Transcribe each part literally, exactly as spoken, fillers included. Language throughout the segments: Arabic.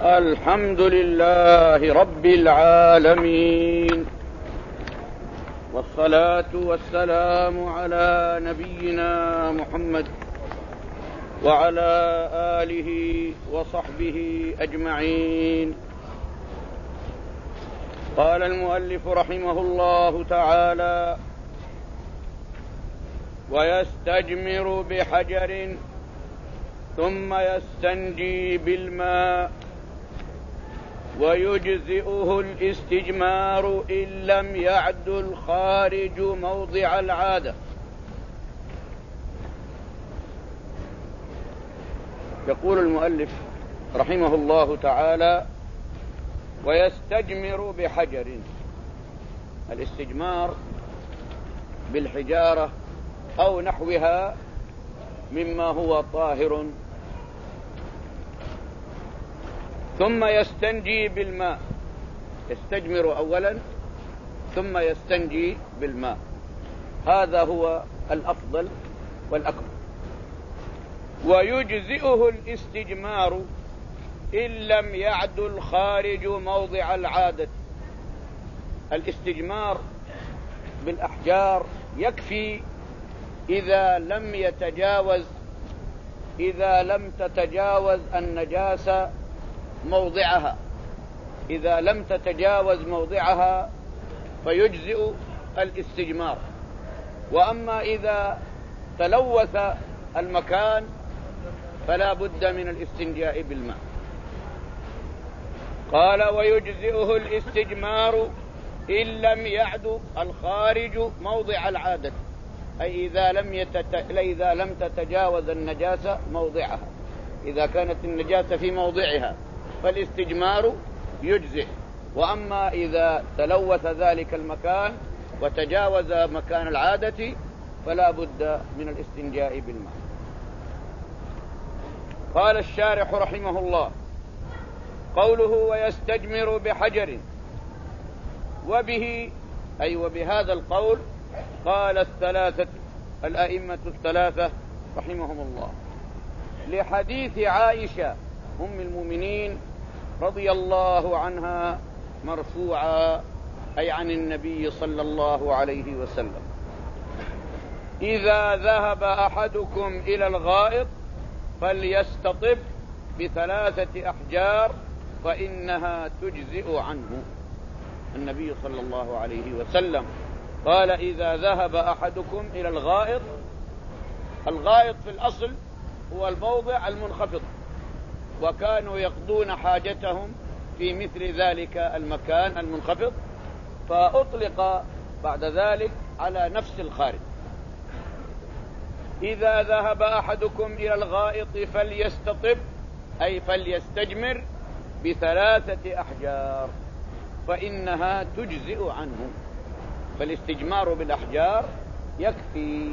الحمد لله رب العالمين، والصلاة والسلام على نبينا محمد وعلى آله وصحبه أجمعين. قال المؤلف رحمه الله تعالى: ويستجمر بحجر ثم يستنجي بالماء ويجزئه الاستجمار إن لم يعد الخارج موضع العادة. يقول المؤلف رحمه الله تعالى: ويستجمر بحجر. الاستجمار بالحجارة أو نحوها مما هو طاهر، ثم يستنجي بالماء. يستجمر أولا ثم يستنجي بالماء، هذا هو الأفضل والأكمل. ويجزئه الاستجمار إن لم يعد الخارج موضع العادة. الاستجمار بالأحجار يكفي إذا لم يتجاوز إذا لم تتجاوز النجاسة موضعها. إذا لم تتجاوز موضعها فيجزئ الاستجمار. وأما إذا تلوث المكان فلا بد من الاستنجاء بالماء. قال: ويجزئه الاستجمار إن لم يعد الخارج موضع العادة، أي إذا لم, يتت... إذا لم تتجاوز النجاسة موضعها. إذا كانت النجاسة في موضعها فالاستجمار يجزئ. وأما إذا تلوث ذلك المكان وتجاوز مكان العادة فلا بد من الاستنجاء بالماء. قال الشارح رحمه الله: قوله ويستجمر بحجر، وبه أي وبهذا القول قال الثلاثة الأئمة الثلاثة رحمهم الله، لحديث عائشة أم المؤمنين رضي الله عنها مرفوعا، أي عن النبي صلى الله عليه وسلم: إذا ذهب أحدكم إلى الغائط فليستطب بثلاثة أحجار فإنها تجزئ عنه. النبي صلى الله عليه وسلم قال: إذا ذهب أحدكم إلى الغائط. الغائط في الأصل هو الموضع المنخفض، وكانوا يقضون حاجتهم في مثل ذلك المكان المنخفض، فأطلق بعد ذلك على نفس الخارج. إذا ذهب أحدكم إلى الغائط فليستطب، أي فليستجمر بثلاثة أحجار فإنها تجزئ عنه. فالاستجمار بالأحجار يكفي.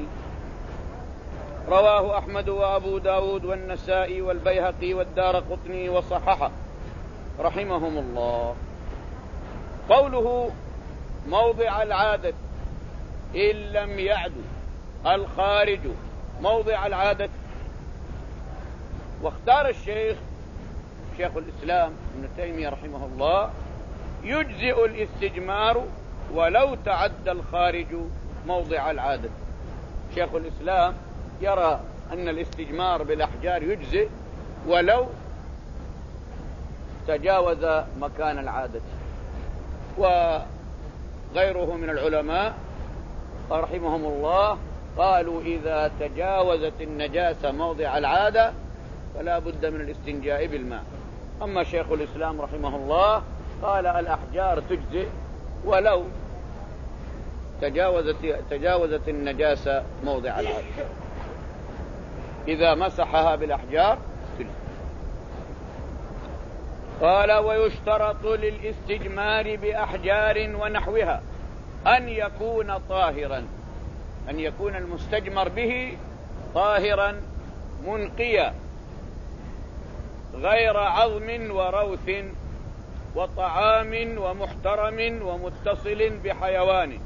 رواه أحمد وأبو داود والنسائي والبيهقي والدارقطني وصححه رحمهم الله. قوله موضع العادة إن لم يعد الخارج موضع العادة. واختار الشيخ شيخ الإسلام ابن تيمية رحمه الله: يجزئ الاستجمار ولو تعدى الخارج موضع العادة. شيخ الإسلام يرى أن الاستجمار بالأحجار يجزئ ولو تجاوز مكان العادة. وغيره من العلماء رحمهم الله قالوا: إذا تجاوزت النجاسة موضع العادة فلا بد من الاستنجاء بالماء. أما شيخ الإسلام رحمه الله قال: الأحجار تجزئ ولو تجاوزت, تجاوزت النجاسة موضع العادة. إذا مسحها بالأحجار تجزئ. قال: ويشترط للاستجمار بأحجار ونحوها أن يكون طاهرا، أن يكون المستجمر به طاهرا منقيا غير عظم وروث وطعام ومحترم ومتصل بحيوان.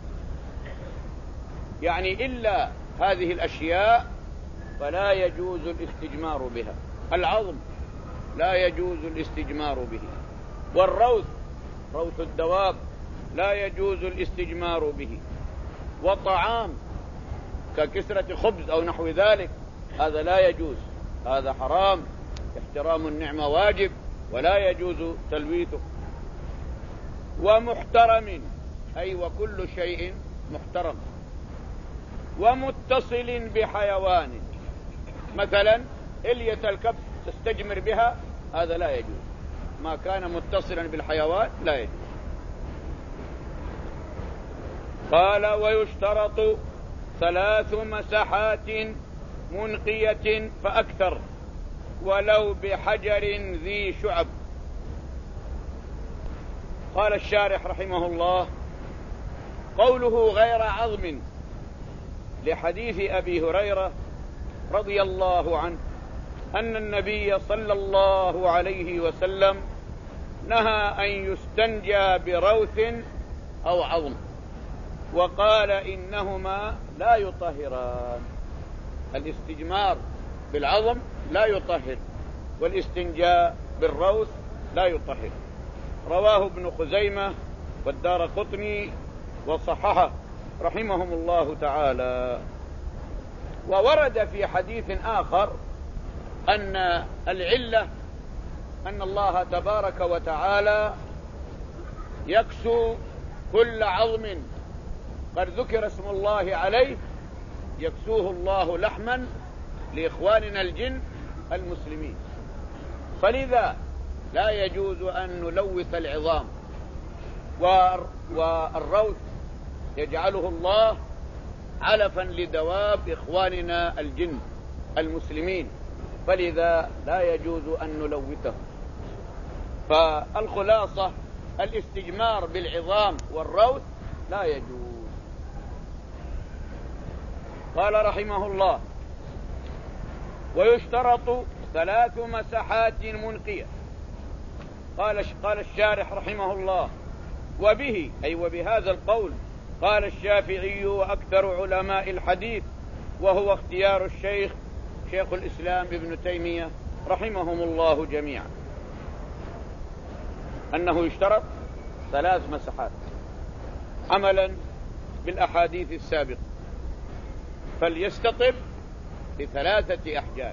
يعني إلا هذه الأشياء فلا يجوز الاستجمار بها. العظم لا يجوز الاستجمار به. والروث روث الدواب لا يجوز الاستجمار به. والطعام ككسرة خبز أو نحو ذلك هذا لا يجوز، هذا حرام، احترام النعمة واجب ولا يجوز تلويثه. ومحترم أي وكل شيء محترم. ومتصل بحيوان، مثلا إلية الكبش تستجمر بها هذا لا يجوز، ما كان متصلا بالحيوان لا يجوز. قال ويشترط ثلاث مساحات منقية فأكثر ولو بحجر ذي شعب. قال الشارح رحمه الله قوله غير عظم لحديث أبي هريرة رضي الله عنه أن النبي صلى الله عليه وسلم نهى أن يستنجى بروث أو عظم، وقال إنهما لا يطهران. الاستجمار بالعظم لا يطهر، والاستنجاء بالروث لا يطهر. رواه ابن خزيمة والدارقطني وصححه رحمهم الله تعالى. وورد في حديث آخر أن العلة أن الله تبارك وتعالى يكسو كل عظم قد ذكر اسم الله عليه، يكسوه الله لحما لإخواننا الجن المسلمين، فلذا لا يجوز أن نلوث العظام. والروث يجعله الله علفا لدواب إخواننا الجن المسلمين، فلذا لا يجوز أن نلوثه. فالخلاصة الاستجمار بالعظام والروث لا يجوز. قال رحمه الله ويشترط ثلاث مساحات منقية. قال قال الشارح رحمه الله وبه أي وبهذا القول قال الشافعي وأكثر علماء الحديث، وهو اختيار الشيخ شيخ الإسلام ابن تيمية رحمهم الله جميعا، أنه يشترط ثلاث مساحات عملا بالأحاديث السابقة، فليستطب بثلاثة أحجار.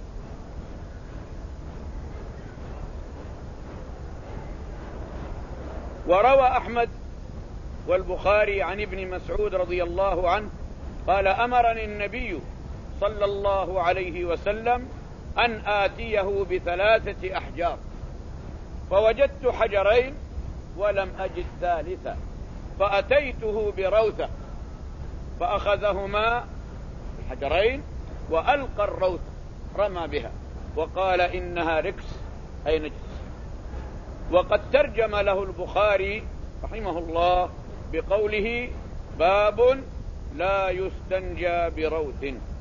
وروى أحمد والبخاري عن ابن مسعود رضي الله عنه قال أمرني النبي صلى الله عليه وسلم أن آتيه بثلاثة أحجار، فوجدت حجرين ولم أجد ثالثا، فأتيته بروثة فأخذهما الحجرين وألقى الروث رمى بها وقال إنها ركس أي نجس. وقد ترجم له البخاري رحمه الله بقوله باب لا يستنجى بروث.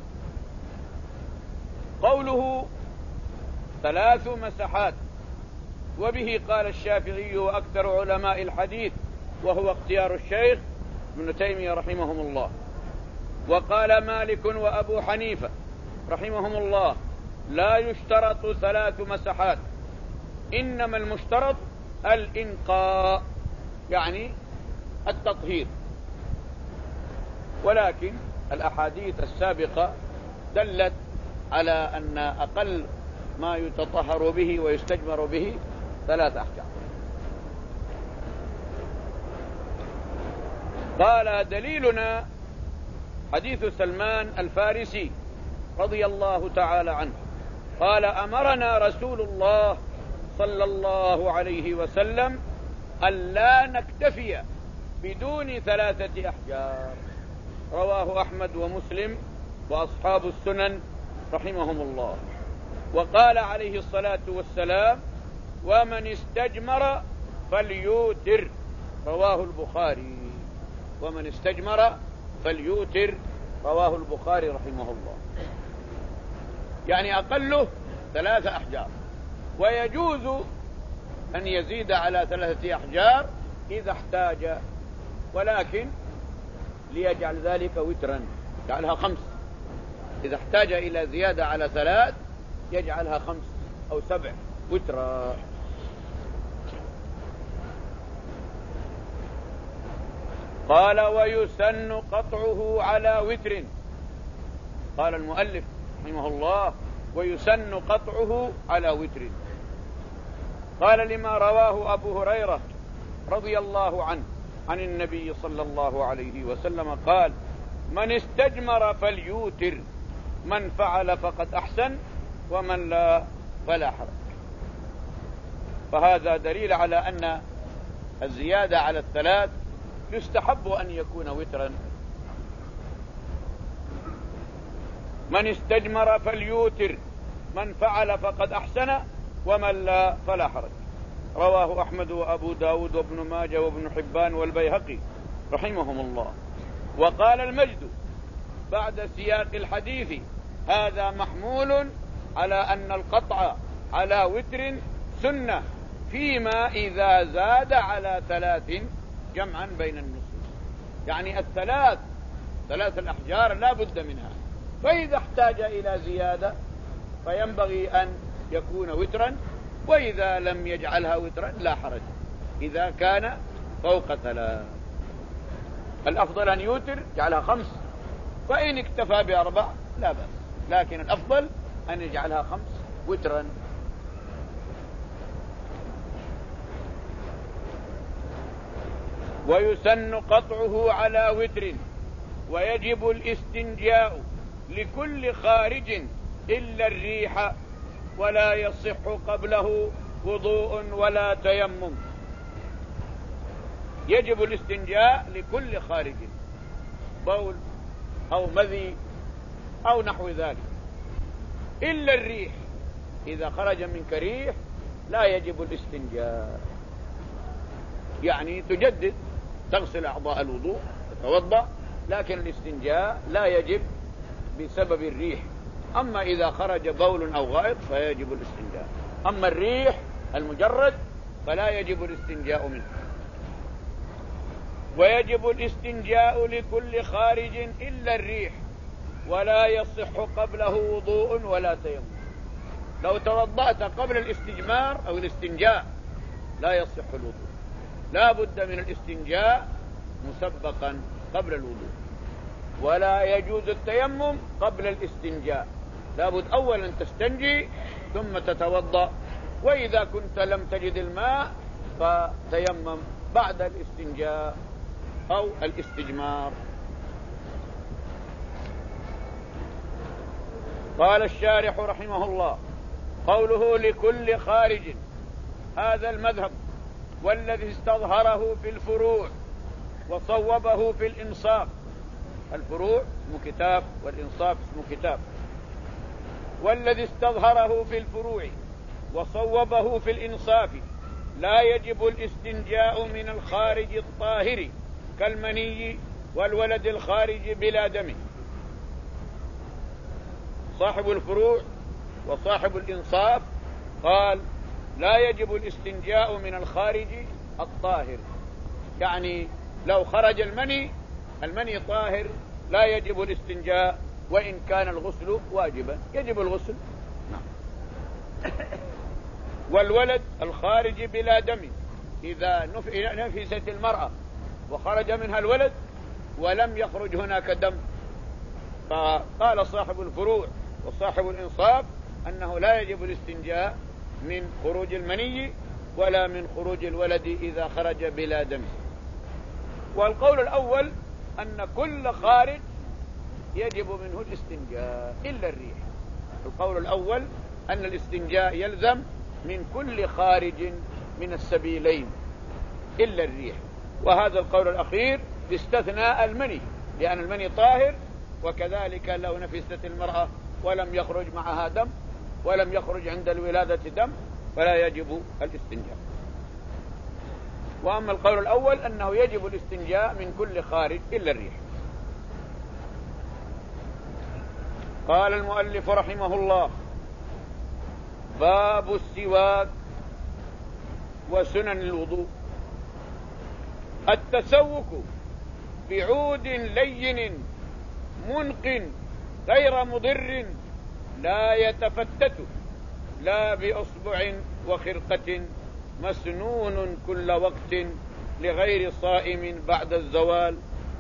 قوله ثلاث مساحات وبه قال الشافعي وأكثر علماء الحديث، وهو اختيار الشيخ ابن تيمية رحمهم الله. وقال مالك وأبو حنيفة رحمهم الله لا يشترط ثلاث مساحات، إنما المشترط الإنقاء يعني التطهير. ولكن الأحاديث السابقة دلت على أن أقل ما يتطهر به ويستجمر به ثلاث أحجار. قال دليلنا حديث سلمان الفارسي رضي الله تعالى عنه قال أمرنا رسول الله صلى الله عليه وسلم ألا نكتفي بدون ثلاثة أحجار. رواه أحمد ومسلم وأصحاب السنن رحمهم الله. وقال عليه الصلاة والسلام ومن استجمر فليوتر، رواه البخاري. ومن استجمر فليوتر رواه البخاري رحمه الله. يعني أقله ثلاثة أحجار، ويجوز أن يزيد على ثلاثة أحجار إذا احتاج، ولكن ليجعل ذلك وترا يجعلها خمس. إذا احتاج إلى زيادة على ثلاث يجعلها خمس أو سبع وترا. قال ويسن قطعه على وتر. قال المؤلف رحمه الله ويسن قطعه على وتر. قال لما رواه أبو هريرة رضي الله عنه عن النبي صلى الله عليه وسلم قال من استجمر فليوتر، من فعل فقد أحسن، ومن لا فلا حرج. فهذا دليل على أن الزيادة على الثلاث يستحب أن يكون وترا. من استجمر فليوتر، من فعل فقد أحسن، ومن لا فلا حرج. رواه أحمد وأبو داود وابن ماجه وابن حبان والبيهقي رحمهم الله. وقال المجد بعد سياق الحديث هذا محمول على أن القطع على وتر سنة فيما إذا زاد على ثلاث جمعا بين النصوص. يعني الثلاث ثلاث الأحجار لا بد منها، فإذا احتاج إلى زيادة فينبغي أن يكون وترا، وإذا لم يجعلها وترا لا حرج إذا كان فوق ثلاث. الأفضل أن يوتر جعلها خمس، فإن اكتفى بأربع لا بأس، لكن الأفضل أن يجعلها خمس وترا. ويسن قطعه على وتر، ويجب الاستنجاء لكل خارج إلا الريح، ولا يصح قبله وضوء ولا تيمم. يجب الاستنجاء لكل خارج، بول أو مذي أو نحو ذلك، إلا الريح. إذا خرج منك ريح لا يجب الاستنجاء، يعني تجدد تغسل أعضاء الوضوء تتوضأ، لكن الاستنجاء لا يجب بسبب الريح. أما إذا خرج بول أو غائط فيجب الاستنجاء، أما الريح المجرد فلا يجب الاستنجاء منه. ويجب الاستنجاء لكل خارج إلا الريح، ولا يصح قبله وضوء ولا تيمم. لو توضأت قبل الاستجمار أو الاستنجاء لا يصح الوضوء، لا بد من الاستنجاء مسبقا قبل الوضوء. ولا يجوز التيمم قبل الاستنجاء، لا بد أولا تستنجي ثم تتوضأ، وإذا كنت لم تجد الماء فتيمم بعد الاستنجاء أو الاستجمار. قال الشارح رحمه الله قوله لكل خارج، هذا المذهب والذي استظهره في الفروع وصوبه في الإنصاف. الفروع اسمه كتاب والإنصاف اسمه كتاب. والذي استظهره في الفروع وصوبه في الإنصاف لا يجب الاستنجاء من الخارج الطاهر كالمني والولد الخارج بلا دم. صاحب الفروع وصاحب الإنصاف قال لا يجب الاستنجاء من الخارج الطاهر، يعني لو خرج المني المني طاهر لا يجب الاستنجاء، وإن كان الغسل واجبا يجب الغسل. نعم. والولد الخارج بلا دم، إذا نفست المرأة وخرج منها الولد ولم يخرج هناك دم، فقال صاحب الفروع وصاحب الإنصاف أنه لا يجب الاستنجاء من خروج المني ولا من خروج الولد إذا خرج بلا دم. والقول الأول أن كل خارج يجب منه الاستنجاء إلا الريح. القول الأول أن الاستنجاء يلزم من كل خارج من السبيلين إلا الريح، وهذا القول الأخير باستثناء المني، لأن المني طاهر، وكذلك لو نفست المرأة ولم يخرج معها دم ولم يخرج عند الولادة دم فلا يجب الاستنجاء. وأما القول الأول أنه يجب الاستنجاء من كل خارج إلا الريح. قال المؤلف رحمه الله باب السواك وسنن الوضوء. التسوك بعود لين منق غير مضر لا يتفتت لا بأصبع وخرقة مسنون كل وقت لغير صائم بعد الزوال.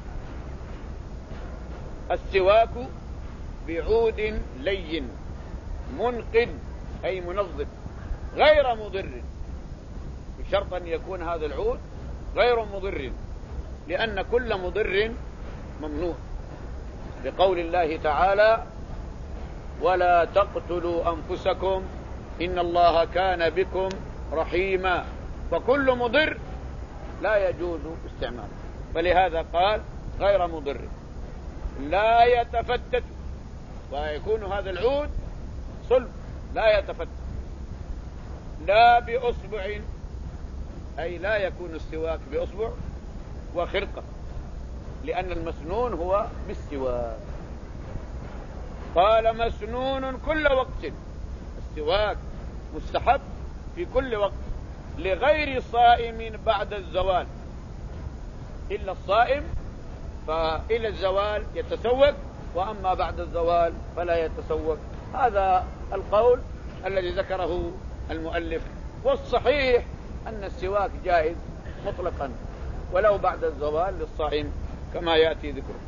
السواك بعود لين منقد أي منظف غير مضر، بشرط أن يكون هذا العود غير مضر، لأن كل مضر ممنوع، بقول الله تعالى: ولا تقتلوا أنفسكم إن الله كان بكم رحيما. فكل مضر لا يجوز استعماله، فلهذا قال غير مضر. لا يتفتت، ويكون هذا العود صلب لا يتفتت. لا بأصبع، أي لا يكون السواك بأصبع وخرقة، لأن المسنون هو بالسواك. قال: مسنون كل وقت، السواك مستحب في كل وقت لغير صائم بعد الزوال، إلا الصائم فإلى الزوال يتسوك، وأما بعد الزوال فلا يتسوك. هذا القول الذي ذكره المؤلف، والصحيح أن السواك جائز مطلقا ولو بعد الزوال للصائم كما يأتي ذكره.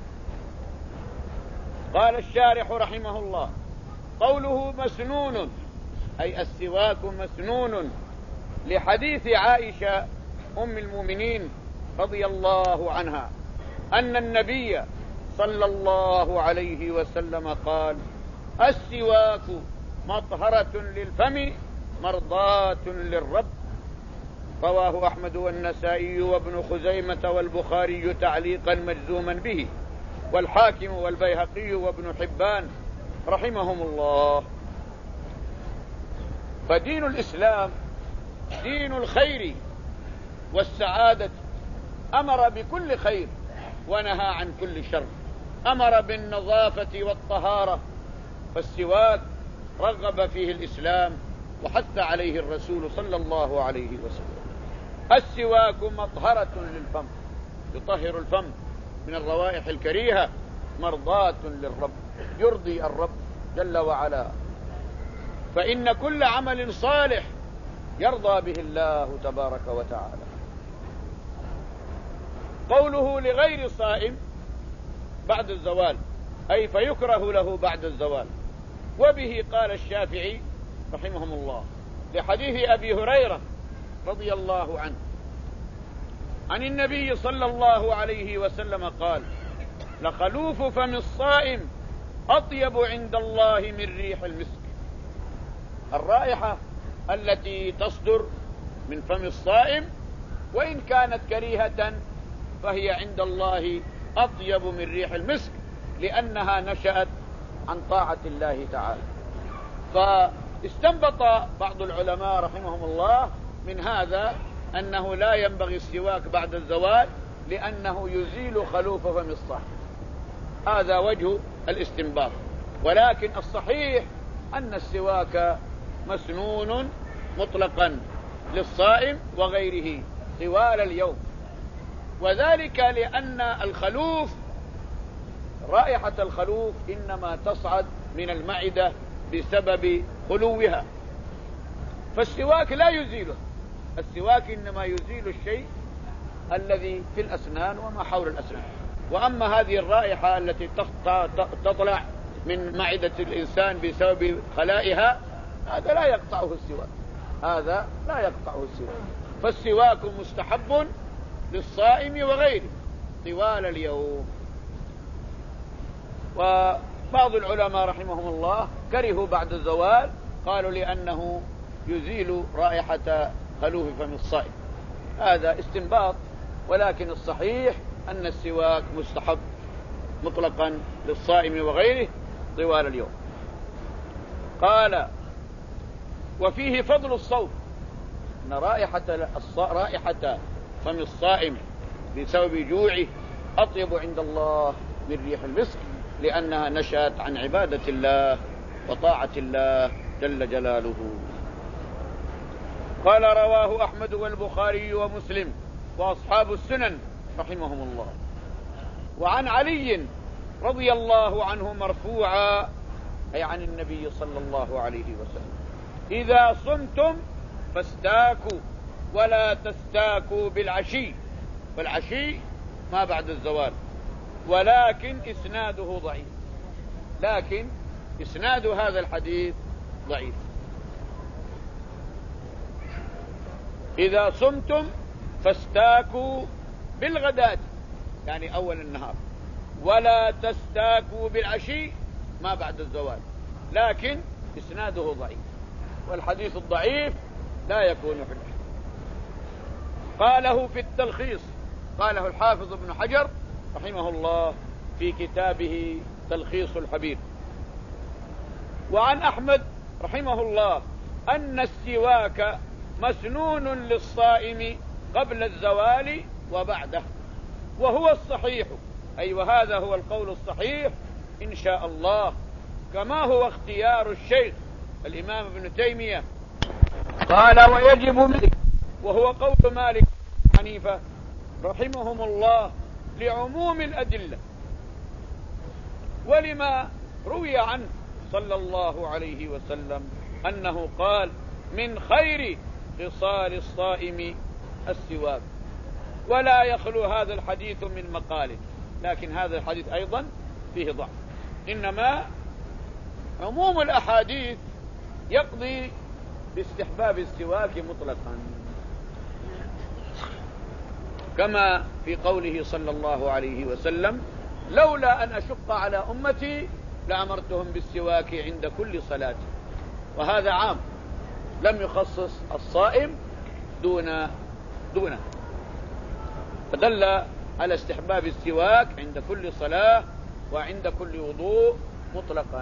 قال الشارح رحمه الله: قوله مسنون أي السواك مسنون لحديث عائشة أم المؤمنين رضي الله عنها أن النبي صلى الله عليه وسلم قال: السواك مطهرة للفم مرضاة للرب. رواه أحمد والنسائي وابن خزيمة والبخاري تعليقا مجزوما به، والحاكم والبيهقي وابن حبان رحمهم الله. فدين الإسلام دين الخير والسعادة، أمر بكل خير ونهى عن كل شر، أمر بالنظافة والطهارة، فالسواك رغب فيه الإسلام وحث عليه الرسول صلى الله عليه وسلم. السواك مطهرة للفم، يطهر الفم من الروائح الكريهة، مرضاة للرب، يرضي الرب جل وعلا. فإن كل عمل صالح يرضى به الله تبارك وتعالى. قوله لغير صائم بعد الزوال، أي فيكره له بعد الزوال. وبه قال الشافعي رحمهم الله لحديث أبي هريرة رضي الله عنه عن النبي صلى الله عليه وسلم قال: لخلوف فم الصائم أطيب عند الله من ريح المسك. الرائحة التي تصدر من فم الصائم وإن كانت كريهة فهي عند الله أطيب من ريح المسك، لأنها نشأت عن طاعة الله تعالى. فاستنبط بعض العلماء رحمهم الله من هذا أنه لا ينبغي السواك بعد الزوال، لأنه يزيل خلوف فم الصائم. هذا وجه الاستنباط. ولكن الصحيح أن السواك مسنون مطلقا للصائم وغيره طوال اليوم، وذلك لأن الخلوف، رائحة الخلوف إنما تصعد من المعدة بسبب خلوها، فالسواك لا يزيله. السواك إنما يزيل الشيء الذي في الأسنان وما حول الأسنان. وأما هذه الرائحة التي تطلع من معدة الإنسان بسبب خلائها، هذا لا يقطعه السواك، هذا لا يقطعه السواك. فالسواك مستحب للصائم وغيره طوال اليوم. وبعض العلماء رحمهم الله كرهوا بعد الزوال، قالوا لأنه يزيل رائحة خلوف فم الصائم. هذا استنباط، ولكن الصحيح أن السواك مستحب مطلقا للصائم وغيره طوال اليوم. قال: وفيه فضل الصوم، أن رائحة رائحة فم الصائم بسبب جوعه أطيب عند الله من ريح المسك، لأنها نشأت عن عبادة الله وطاعة الله جل جلاله. قال: رواه أحمد والبخاري ومسلم وأصحاب السنن رحمهم الله. وعن علي رضي الله عنه مرفوعا، أي عن النبي صلى الله عليه وسلم، إذا صمتم فاستاكوا ولا تستاكوا بالعشي، والعشي ما بعد الزوال، ولكن إسناده ضعيف، لكن إسناد هذا الحديث ضعيف. إذا صمتم فاستاكوا بالغداة يعني أول النهار، ولا تستاكوا بالعشي ما بعد الزوال، لكن إسناده ضعيف، والحديث الضعيف لا يكون حجة. قاله في التلخيص، قاله الحافظ ابن حجر رحمه الله في كتابه تلخيص الحبير. وعن أحمد رحمه الله أن السواك مسنون للصائم قبل الزوال وبعده، وهو الصحيح، أي وهذا هو القول الصحيح إن شاء الله، كما هو اختيار الشيخ الإمام ابن تيمية. قال ويجب ملك، وهو قول مالك حنيفة رحمهم الله لعموم الأدلة، ولما روي عنه صلى الله عليه وسلم أنه قال من خير خصال الصائم السواك. ولا يخلو هذا الحديث من مقال، لكن هذا الحديث أيضا فيه ضعف، إنما عموم الأحاديث يقضي باستحباب السواك مطلقا، كما في قوله صلى الله عليه وسلم لولا أن أشق على أمتي لأمرتهم بالسواك عند كل صلاة، وهذا عام لم يخصص الصائم دون دونه، فدل على استحباب السواك عند كل صلاة وعند كل وضوء مطلقا.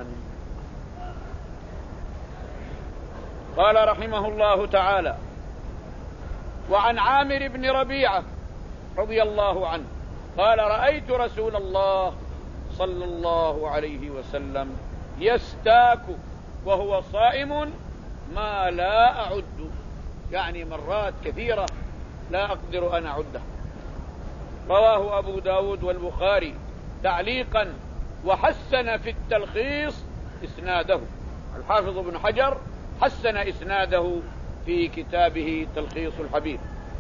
قال رحمه الله تعالى وعن عامر بن ربيعة رضي الله عنه قال رأيت رسول الله صلى الله عليه وسلم يستاك وهو صائم ما لا أعد، يعني مرات كثيرة لا أقدر أن أعده. رواه أبو داود والبخاري تعليقا، وحسن في التلخيص إسناده، الحافظ ابن حجر حسن إسناده في كتابه تلخيص الحبير.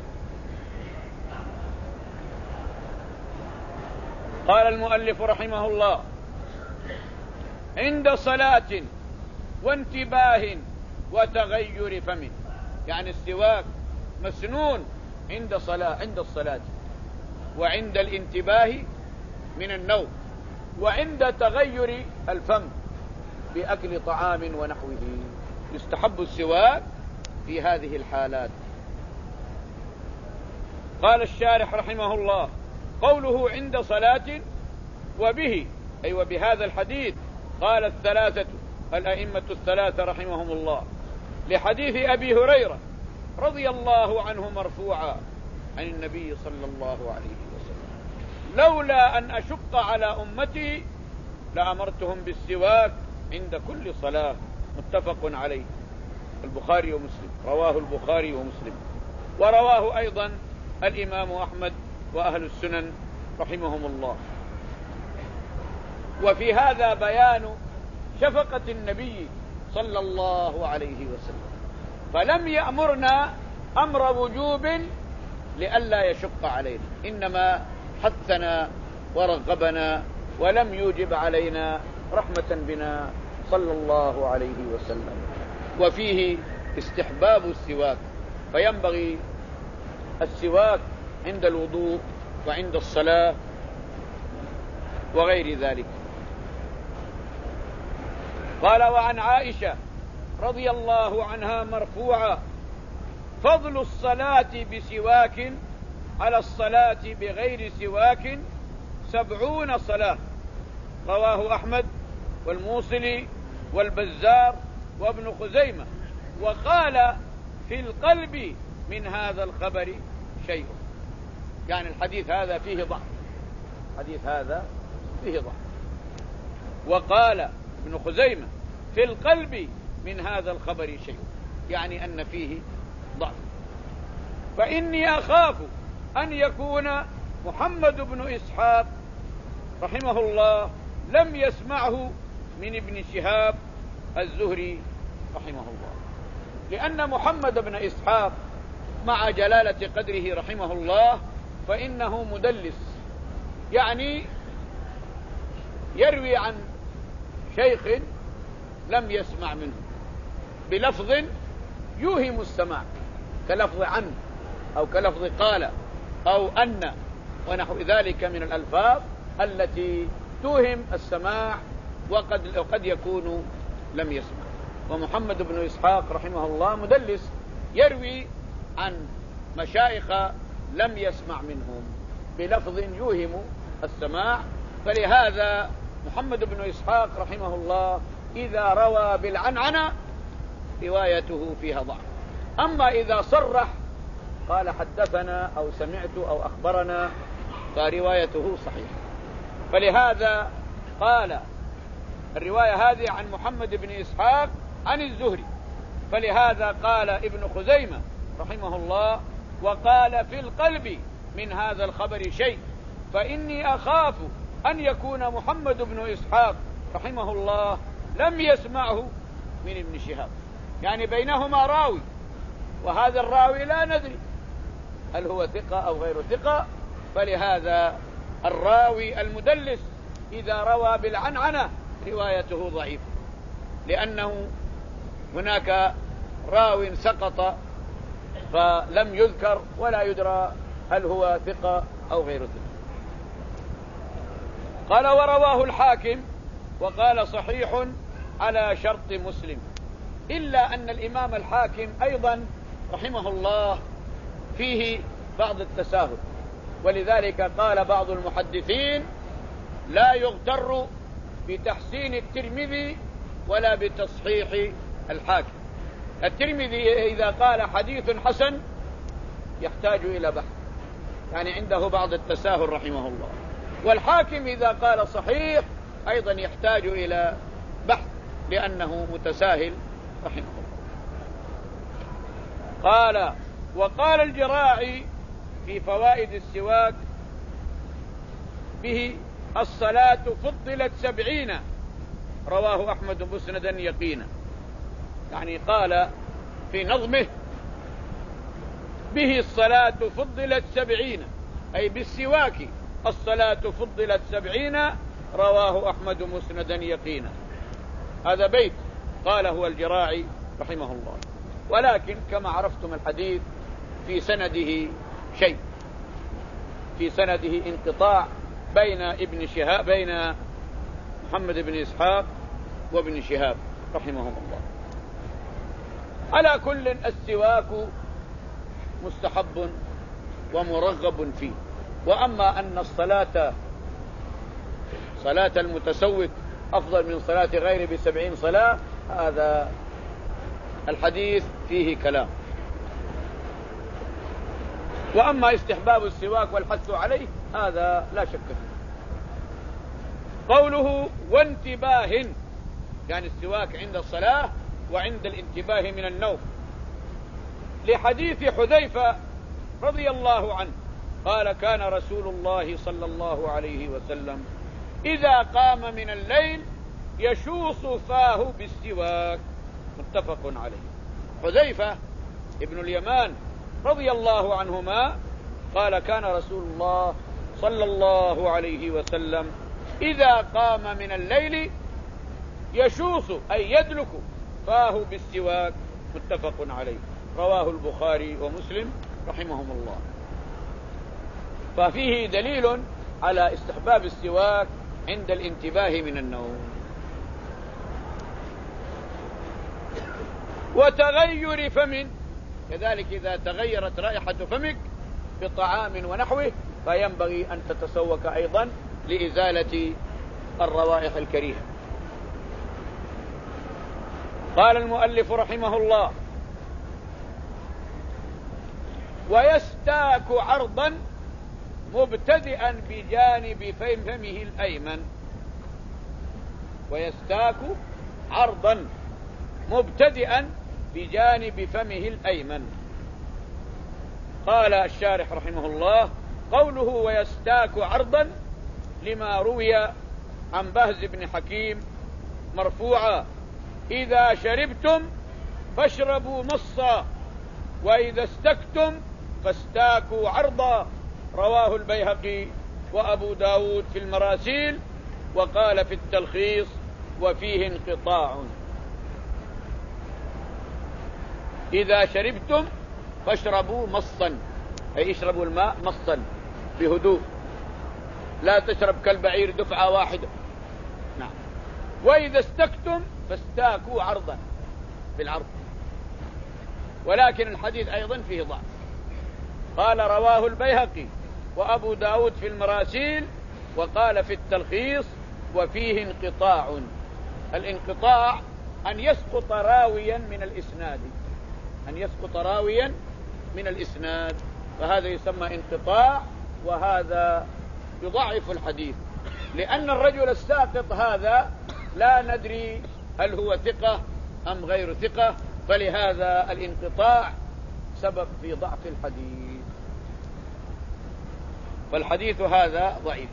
قال المؤلف رحمه الله عند صلاة وانتباه وتغير فم، يعني السواك مسنون عند صلاة عند الصلاة وعند الانتباه من النوم وعند تغير الفم بأكل طعام ونحوه، يستحب السواك في هذه الحالات. قال الشارح رحمه الله قوله عند صلاة وبه أي وبهذا الحديث قال الثلاثة الأئمة الثلاثة رحمهم الله لحديث أبي هريرة رضي الله عنه مرفوعا عن النبي صلى الله عليه وسلم لولا أن أشق على أمتي لأمرتهم بالسواك عند كل صلاة، متفق عليه، البخاري ومسلم، رواه البخاري ومسلم، ورواه أيضا الإمام أحمد وأهل السنن رحمهم الله. وفي هذا بيان شفقة النبي صلى الله عليه وسلم، فلم يأمرنا أمر وجوب لئلا يشق علينا، إنما حثنا ورغبنا ولم يوجب علينا رحمة بنا صلى الله عليه وسلم. وفيه استحباب السواك، فينبغي السواك عند الوضوء وعند الصلاة وغير ذلك. قال وعن عائشة رضي الله عنها مرفوعا فضل الصلاة بسواك على الصلاة بغير سواك سبعون صلاة، رواه أحمد والموصلي والبزار وابن خزيمة. وقال في القلب من هذا الخبر شيء، يعني الحديث هذا فيه ضعف، الحديث هذا فيه ضعف. وقال ابن خزيمة في القلب من هذا الخبر شيء، يعني أن فيه ضعف. فإني أخاف أن يكون محمد بن إسحاق رحمه الله لم يسمعه من ابن شهاب الزهري رحمه الله، لأن محمد بن إسحاق مع جلالة قدره رحمه الله فإنه مدلس، يعني يروي عن شيخ لم يسمع منه بلفظ يوهم السماع، كلفظ عن أو كلفظ قال أو أن ونحو ذلك من الألفاظ التي توهم السماع وقد وقد يكون لم يسمع. ومحمد بن إسحاق رحمه الله مدلس، يروي عن مشايخ لم يسمع منهم بلفظ يوهم السماع، فلهذا محمد بن إسحاق رحمه الله إذا روى بالعنعنة روايته فيها ضعف. أما إذا صرح قال حدثنا أو سمعت أو أخبرنا فروايته صحيحة. فلهذا قال الرواية هذه عن محمد بن إسحاق عن الزهري، فلهذا قال ابن خزيمة رحمه الله: وقال في القلب من هذا الخبر شيء، فإني أخاف أن يكون محمد بن إسحاق رحمه الله لم يسمعه من ابن شهاب، يعني بينهما راوي، وهذا الراوي لا ندري هل هو ثقة أو غير ثقة. فلهذا الراوي المدلس إذا روى بالعنعنة روايته ضعيفة، لأنه هناك راو سقط فلم يذكر ولا يدرى هل هو ثقة أو غير ثقة. قال: ورواه الحاكم وقال صحيح على شرط مسلم، إلا أن الإمام الحاكم أيضا رحمه الله فيه بعض التساهل، ولذلك قال بعض المحدثين: لا يغتر بتحسين الترمذي ولا بتصحيح الحاكم. الترمذي إذا قال حديث حسن يحتاج إلى بحث، يعني عنده بعض التساهل رحمه الله، والحاكم إذا قال صحيح أيضا يحتاج إلى بحث لأنه متساهل رحمه الله. قال: وقال الجراعي في فوائد السواك به: الصلاة فضلت سبعين، رواه أحمد مسندا يقينا. يعني قال في نظمه: به الصلاة فضلت سبعين، أي بالسواك الصلاة فضلت سبعين، رواه أحمد مسندا يقينا. هذا بيت قال هو الجراعي رحمه الله، ولكن كما عرفتم الحديث في سنده شيء، في سنده انقطاع بين ابن شهاب بين محمد بن إسحاق وابن شهاب رحمهم الله. على كل السواك مستحب ومرغب فيه. وأما أن الصلاة صلاة المتسوك أفضل من صلاة غيره بسبعين صلاة، هذا الحديث فيه كلام. وأما استحباب السواك والحث عليه هذا لا شك فيه. قوله: وانتباه، يعني السواك عند الصلاة وعند الانتباه من النوم، لحديث حذيفة رضي الله عنه قال: كان رسول الله صلى الله عليه وسلم إذا قام من الليل يشوص فاه بالسواك، متفق عليه. حذيفة ابن اليمان رضي الله عنهما قال: كان رسول الله صلى الله عليه وسلم إذا قام من الليل يشوص أي يدلك فاه بالسواك، متفق عليه، رواه البخاري ومسلم رحمهم الله. ففيه دليل على استحباب السواك عند الانتباه من النوم. وتغير فم، كذلك إذا تغيرت رائحة فمك بطعام ونحوه فينبغي أن تتسوك أيضا لإزالة الروائح الكريهة. قال المؤلف رحمه الله: ويستاك عرضا مبتدئا بجانب فمه الأيمن. ويستاك عرضا مبتدئا بجانب فمه الأيمن. قال الشارح رحمه الله: قوله ويستاك عرضا لما روي عن بهز بن حكيم مرفوعا: إذا شربتم فاشربوا مصا، وإذا استكتم فاستاكوا عرضا. رواه البيهقي وأبو داود في المراسيل، وقال في التلخيص وفيه انقطاع. إذا شربتم فاشربوا مصا، أي اشربوا الماء مصا بهدوء، لا تشرب كالبعير دفعة واحدة. نعم. وإذا استكتم فاستاكوا عرضا، بالعرض. ولكن الحديث أيضا فيه ضعف. قال رواه البيهقي وأبو داود في المراسيل، وقال في التلخيص وفيه انقطاع. الانقطاع أن يسقط راويا من الإسناد، أن يسقط راويا من الإسناد، فهذا يسمى انقطاع، وهذا يضعف الحديث، لأن الرجل الساقط هذا لا ندري هل هو ثقة أم غير ثقة، فلهذا الانقطاع سبب في ضعف الحديث، فالحديث هذا ضعيف.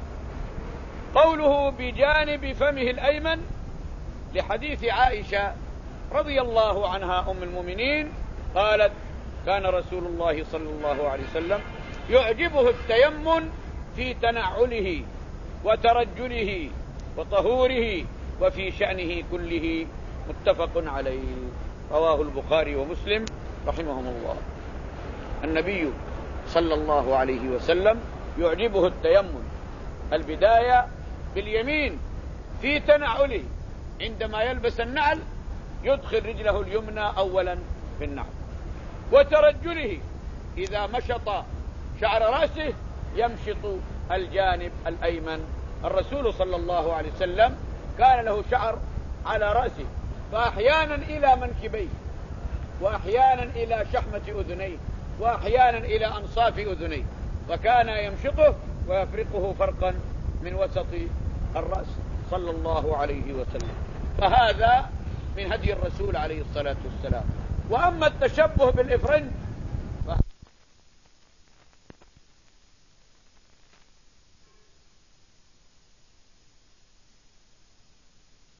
قوله بجانب فمه الأيمن لحديث عائشة رضي الله عنها أم المؤمنين، قالت: كان رسول الله صلى الله عليه وسلم يعجبه التيمن في تنعله وترجله وطهوره وفي شأنه كله، متفق عليه. رواه البخاري ومسلم رحمهم الله. النبي صلى الله عليه وسلم يعجبه التيمن، البداية باليمين في تنعله، عندما يلبس النعل يدخل رجله اليمنى أولا في النعل، وترجله إذا مشط شعر رأسه يمشط الجانب الأيمن. الرسول صلى الله عليه وسلم كان له شعر على رأسه، فأحيانا إلى منكبيه، وأحيانا إلى شحمة أذنيه، وأحيانا إلى أنصاف أذنيه، فكان يمشطه ويفرقه فرقا من وسط الرأس صلى الله عليه وسلم. فهذا من هدي الرسول عليه الصلاة والسلام. وأما التشبه بالإفرنج